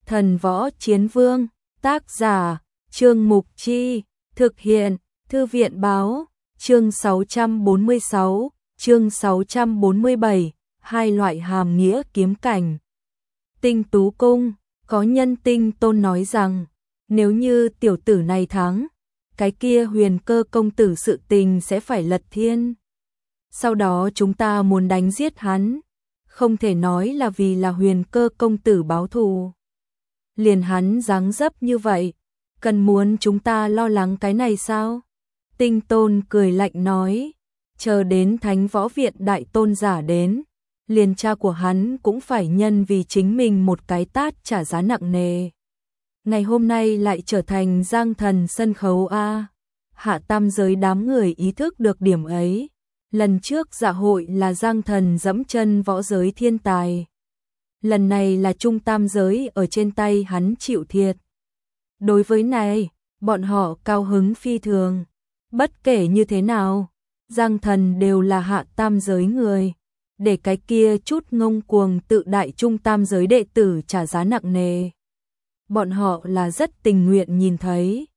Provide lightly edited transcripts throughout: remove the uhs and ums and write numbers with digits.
Thần Võ Chiến Vương, tác giả, Trương Mục Chi, thực hiện, Thư viện Báo, chương 646, chương 647, hai loại hàm nghĩa kiếm cảnh. Tinh Tú Cung, có nhân Tinh Tôn nói rằng, nếu như tiểu tử này thắng, cái kia Huyền Cơ công tử sự tình sẽ phải lật thiên. Sau đó chúng ta muốn đánh giết hắn, không thể nói là vì là Huyền Cơ công tử báo thù. Liền hắn dáng dấp như vậy, cần muốn chúng ta lo lắng cái này sao? Tinh Tôn cười lạnh nói, chờ đến Thánh Võ Viện đại tôn giả đến, liền cha của hắn cũng phải nhân vì chính mình một cái tát trả giá nặng nề. Ngày hôm nay lại trở thành giang thần sân khấu a. Hạ tam giới đám người ý thức được điểm ấy. Lần trước dạ hội là giang thần dẫm chân võ giới thiên tài. Lần này là trung tam giới ở trên tay hắn chịu thiệt. Đối với này, bọn họ cao hứng phi thường. Bất kể như thế nào, giang thần đều là hạ tam giới người. Để cái kia chút ngông cuồng tự đại trung tam giới đệ tử trả giá nặng nề. Bọn họ là rất tình nguyện nhìn thấy.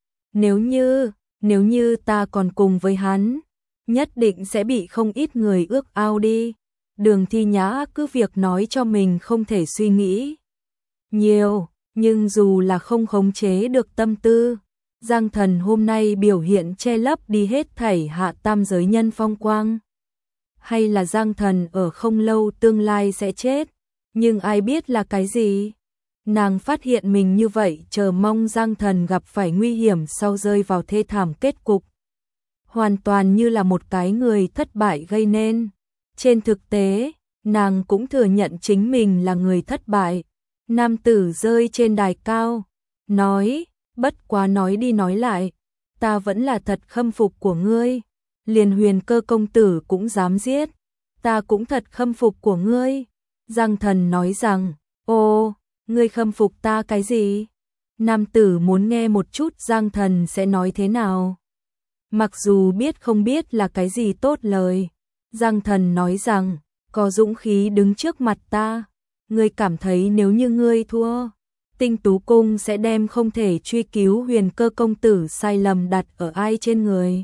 Nếu như ta còn cùng với hắn, nhất định sẽ bị không ít người ước ao đi. Đường Thi Nhã cứ việc nói cho mình không thể suy nghĩ nhiều, nhưng dù là không khống chế được tâm tư, giang thần hôm nay biểu hiện che lấp đi hết thảy hạ tam giới nhân phong quang. Hay là giang thần ở không lâu tương lai sẽ chết, nhưng ai biết là cái gì? Nàng phát hiện mình như vậy chờ mong giang thần gặp phải nguy hiểm sau rơi vào thê thảm kết cục. Hoàn toàn như là một cái người thất bại gây nên. Trên thực tế, nàng cũng thừa nhận chính mình là người thất bại. Nam tử rơi trên đài cao, nói, bất quá nói đi nói lại, ta vẫn là thật khâm phục của ngươi. Liền Huyền Cơ công tử cũng dám giết, ta cũng thật khâm phục của ngươi. Giang thần nói rằng, ô, ngươi khâm phục ta cái gì? Nam tử muốn nghe một chút giang thần sẽ nói thế nào. Mặc dù biết không biết là cái gì tốt lời, giang thần nói rằng, có dũng khí đứng trước mặt ta. Ngươi cảm thấy nếu như ngươi thua, Tinh Tú Cung sẽ đem không thể truy cứu Huyền Cơ công tử sai lầm đặt ở ai trên người.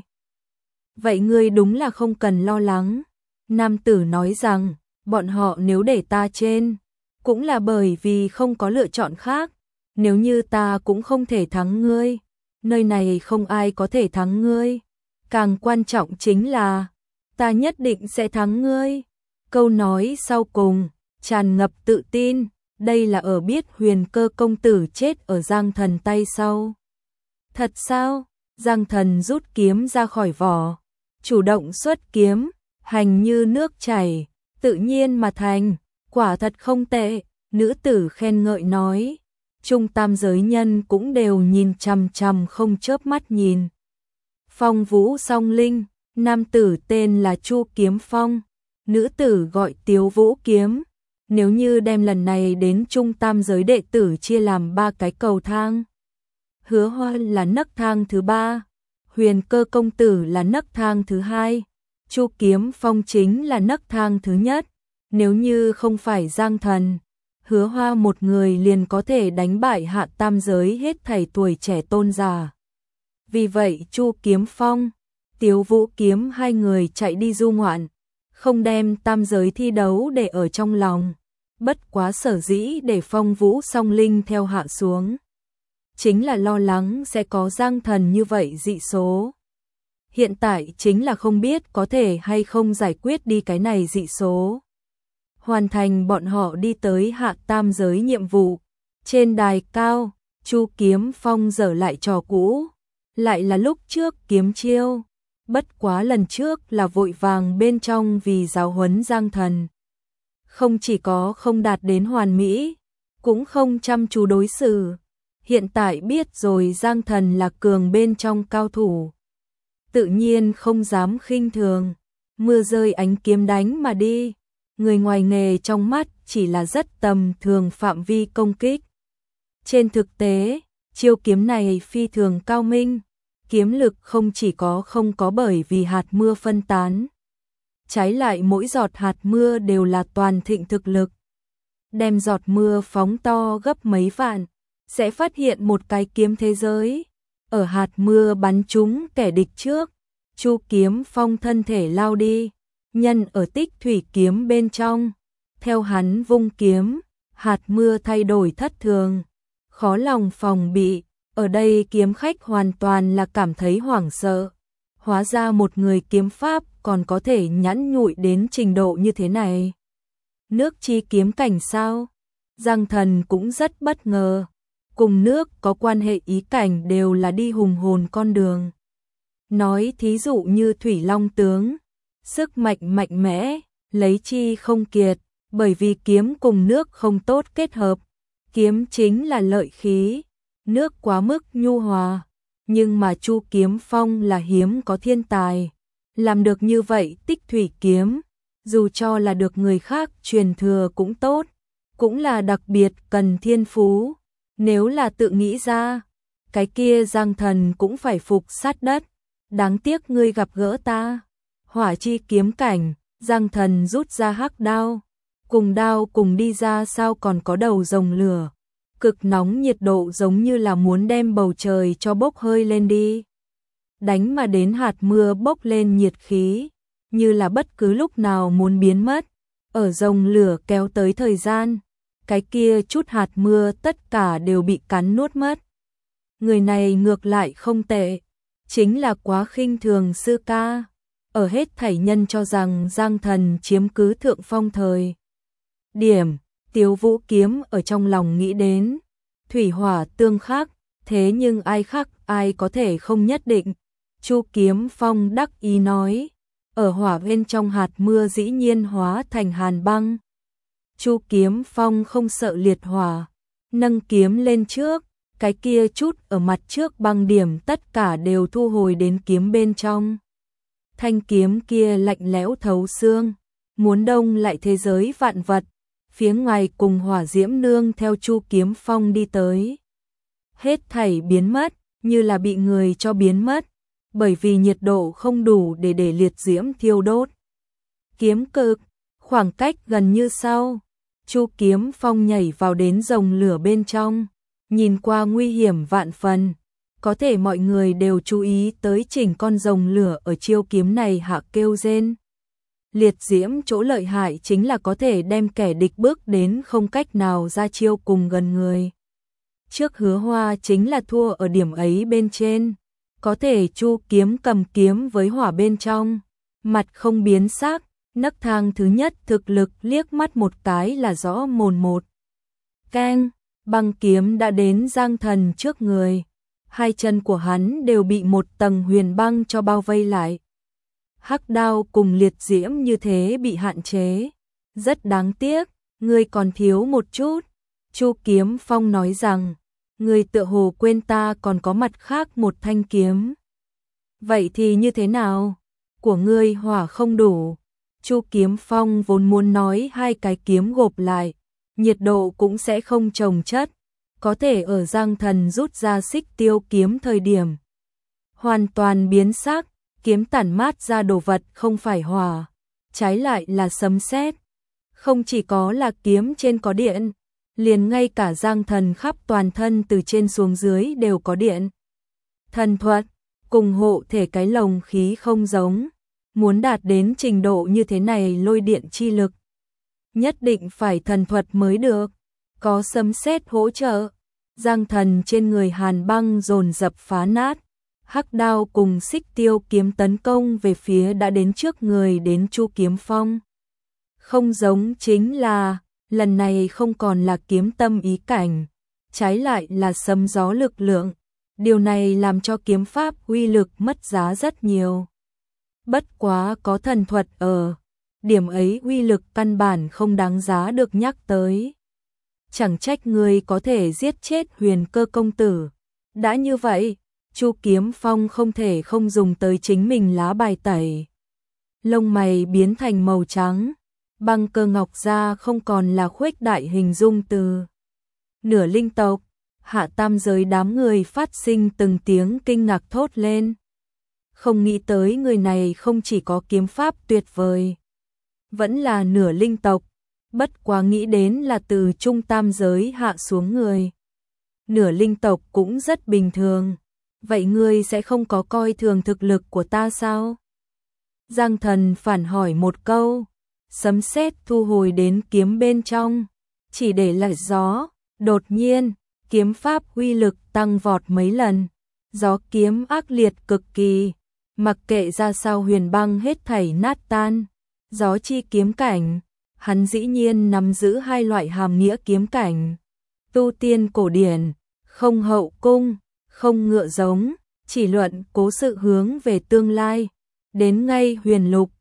Vậy ngươi đúng là không cần lo lắng. Nam tử nói rằng, bọn họ nếu để ta trên, cũng là bởi vì không có lựa chọn khác. Nếu như ta cũng không thể thắng ngươi, nơi này không ai có thể thắng ngươi. Càng quan trọng chính là, ta nhất định sẽ thắng ngươi. Câu nói sau cùng, tràn ngập tự tin, đây là ở biết Huyền Cơ công tử chết ở giang thần tay sau. Thật sao? Giang thần rút kiếm ra khỏi vỏ, chủ động xuất kiếm, hành như nước chảy, tự nhiên mà thành, quả thật không tệ. Nữ tử khen ngợi nói, trung tam giới nhân cũng đều nhìn chằm chằm không chớp mắt nhìn. Phong Vũ Song Linh, nam tử tên là Chu Kiếm Phong, nữ tử gọi Tiếu Vũ Kiếm. Nếu như đem lần này đến trung tam giới đệ tử chia làm 3 cái cầu thang, Hứa Hoa là nấc thang thứ 3, Huyền Cơ công tử là nấc thang thứ 2, Chu Kiếm Phong chính là nấc thang thứ nhất. Nếu như không phải giang thần, Hứa Hoa một người liền có thể đánh bại hạ tam giới hết thảy tuổi trẻ tôn giả. Vì vậy Chu Kiếm Phong, Tiếu Vũ Kiếm hai người chạy đi du ngoạn, không đem tam giới thi đấu để ở trong lòng. Bất quá sở dĩ để Phong Vũ Song Linh theo hạ xuống, chính là lo lắng sẽ có giang thần như vậy dị số. Hiện tại chính là không biết có thể hay không giải quyết đi cái này dị số. Hoàn thành bọn họ đi tới hạ tam giới nhiệm vụ. Trên đài cao, Chu Kiếm Phong dở lại trò cũ, lại là lúc trước kiếm chiêu. Bất quá lần trước là vội vàng bên trong vì giáo huấn giang thần. Không chỉ có không đạt đến hoàn mỹ, cũng không chăm chú đối xử. Hiện tại biết rồi giang thần là cường bên trong cao thủ, tự nhiên không dám khinh thường. Mưa rơi ánh kiếm đánh mà đi. Người ngoài nghề trong mắt chỉ là rất tầm thường phạm vi công kích. Trên thực tế, chiêu kiếm này phi thường cao minh. Kiếm lực không chỉ có không có bởi vì hạt mưa phân tán. Trái lại mỗi giọt hạt mưa đều là toàn thịnh thực lực. Đem giọt mưa phóng to gấp mấy vạn, sẽ phát hiện một cái kiếm thế giới. Ở hạt mưa bắn trúng kẻ địch trước, Chu Kiếm Phong thân thể lao đi, nhân ở tích thủy kiếm bên trong. Theo hắn vung kiếm, hạt mưa thay đổi thất thường, khó lòng phòng bị. Ở đây kiếm khách hoàn toàn là cảm thấy hoảng sợ. Hóa ra một người kiếm pháp còn có thể nhẫn nhụi đến trình độ như thế này. Nước chi kiếm cảnh sao? Giang Thần cũng rất bất ngờ. Cùng nước có quan hệ ý cảnh đều là đi hùng hồn con đường. Nói thí dụ như Thủy Long tướng, sức mạnh mạnh mẽ, lấy chi không kiệt, bởi vì kiếm cùng nước không tốt kết hợp. Kiếm chính là lợi khí, nước quá mức nhu hòa. Nhưng mà Chu Kiếm Phong là hiếm có thiên tài. Làm được như vậy tích thủy kiếm, dù cho là được người khác truyền thừa cũng tốt, cũng là đặc biệt cần thiên phú. Nếu là tự nghĩ ra, cái kia Giang Thần cũng phải phục sát đất. Đáng tiếc ngươi gặp gỡ ta. Hỏa chi kiếm cảnh, Giang Thần rút ra hắc đao. Cùng đao cùng đi ra sao còn có đầu rồng lửa. Cực nóng nhiệt độ giống như là muốn đem bầu trời cho bốc hơi lên đi. Đánh mà đến hạt mưa bốc lên nhiệt khí, như là bất cứ lúc nào muốn biến mất. Ở rồng lửa kéo tới thời gian, cái kia chút hạt mưa tất cả đều bị cắn nuốt mất. Người này ngược lại không tệ, chính là quá khinh thường sư ca. Ở hết thảy nhân cho rằng Giang Thần chiếm cứ thượng phong thời điểm, Tiếu Vũ Kiếm ở trong lòng nghĩ đến, thủy hỏa tương khắc, thế nhưng ai khác ai có thể không nhất định. Chu Kiếm Phong đắc ý nói, ở hỏa bên trong hạt mưa dĩ nhiên hóa thành hàn băng. Chu Kiếm Phong không sợ liệt hỏa, nâng kiếm lên trước, cái kia chút ở mặt trước băng điểm tất cả đều thu hồi đến kiếm bên trong. Thanh kiếm kia lạnh lẽo thấu xương, muốn đông lại thế giới vạn vật. Phía ngoài cùng hỏa diễm nương theo Chu Kiếm Phong đi tới. Hết thảy biến mất, như là bị người cho biến mất, bởi vì nhiệt độ không đủ để liệt diễm thiêu đốt. Kiếm cực, khoảng cách gần như sau, Chu Kiếm Phong nhảy vào đến rồng lửa bên trong, nhìn qua nguy hiểm vạn phần. Có thể mọi người đều chú ý tới chỉnh con rồng lửa ở chiêu kiếm này hạ kêu rên. Liệt diễm chỗ lợi hại chính là có thể đem kẻ địch bước đến không cách nào ra chiêu cùng gần người. Trước Hứa Hoa chính là thua ở điểm ấy bên trên. Có thể Chu Kiếm cầm kiếm với hỏa bên trong, mặt không biến sắc, nấc thang thứ nhất thực lực liếc mắt một cái là rõ mồn một. Keng, băng kiếm đã đến Giang Thần trước người. Hai chân của hắn đều bị một tầng huyền băng cho bao vây lại. Hắc đao cùng liệt diễm như thế bị hạn chế. Rất đáng tiếc, ngươi còn thiếu một chút. Chu Kiếm Phong nói rằng, ngươi tựa hồ quên ta còn có mặt khác một thanh kiếm. Vậy thì như thế nào? Của ngươi hỏa không đủ. Chu Kiếm Phong vốn muốn nói hai cái kiếm gộp lại, nhiệt độ cũng sẽ không chồng chất. Có thể ở Giang Thần rút ra xích tiêu kiếm thời điểm hoàn toàn biến sắc, kiếm tản mát ra đồ vật không phải hỏa, trái lại là sấm sét. Không chỉ có là kiếm trên có điện, liền ngay cả Giang Thần khắp toàn thân từ trên xuống dưới đều có điện. Thần thuật, cùng hộ thể cái lồng khí không giống, muốn đạt đến trình độ như thế này lôi điện chi lực, nhất định phải thần thuật mới được, có sấm sét hỗ trợ. Giang Thần trên người hàn băng dồn dập phá nát, hắc đao cùng xích tiêu kiếm tấn công về phía đã đến trước người đến Chu Kiếm Phong. Không giống chính là, lần này không còn là kiếm tâm ý cảnh, trái lại là sấm gió lực lượng. Điều này làm cho kiếm pháp uy lực mất giá rất nhiều. Bất quá có thần thuật ở, điểm ấy uy lực căn bản không đáng giá được nhắc tới. Chẳng trách người có thể giết chết Huyền Cơ công tử. Đã như vậy, Chu Kiếm Phong không thể không dùng tới chính mình lá bài tẩy. Lông mày biến thành màu trắng, băng cơ ngọc ra không còn là khuếch đại hình dung từ nửa linh tộc. Hạ tam giới đám người phát sinh từng tiếng kinh ngạc thốt lên. Không nghĩ tới người này không chỉ có kiếm pháp tuyệt vời, vẫn là nửa linh tộc, bất quá nghĩ đến là từ trung tam giới hạ xuống người. nửa linh tộc cũng rất bình thường. Vậy ngươi sẽ không có coi thường thực lực của ta sao? Giang Thần phản hỏi một câu, sấm sét thu hồi đến kiếm bên trong, chỉ để lại gió, đột nhiên, kiếm pháp uy lực tăng vọt mấy lần, gió kiếm ác liệt cực kỳ, mặc kệ ra sao huyền băng hết thảy nát tan, gió chi kiếm cảnh, hắn dĩ nhiên nắm giữ hai loại hàm nghĩa kiếm cảnh, tu tiên cổ điển, không hậu cung, không ngựa giống, chỉ luận cố sự hướng về tương lai, đến ngay huyền lục,